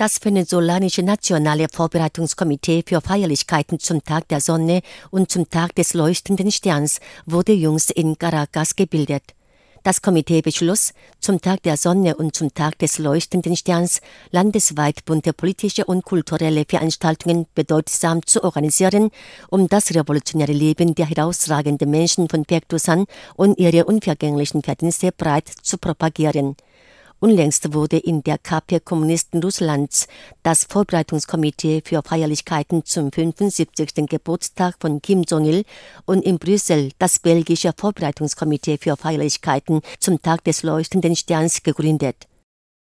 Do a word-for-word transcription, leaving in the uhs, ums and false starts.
Das venezolanische Nationale Vorbereitungskomitee für Feierlichkeiten zum Tag der Sonne und zum Tag des leuchtenden Sterns wurde jüngst in Caracas gebildet. Das Komitee beschloss, zum Tag der Sonne und zum Tag des leuchtenden Sterns landesweit bunte politische und kulturelle Veranstaltungen bedeutsam zu organisieren, um das revolutionäre Leben der herausragenden Menschen von Pektusan und ihre unvergänglichen Verdienste breit zu propagieren. Unlängst wurde in der K P Kommunisten Russlands das Vorbereitungskomitee für Feierlichkeiten zum fünfundsiebzigsten Geburtstag von Kim Jong-il und in Brüssel das belgische Vorbereitungskomitee für Feierlichkeiten zum Tag des leuchtenden Sterns gegründet.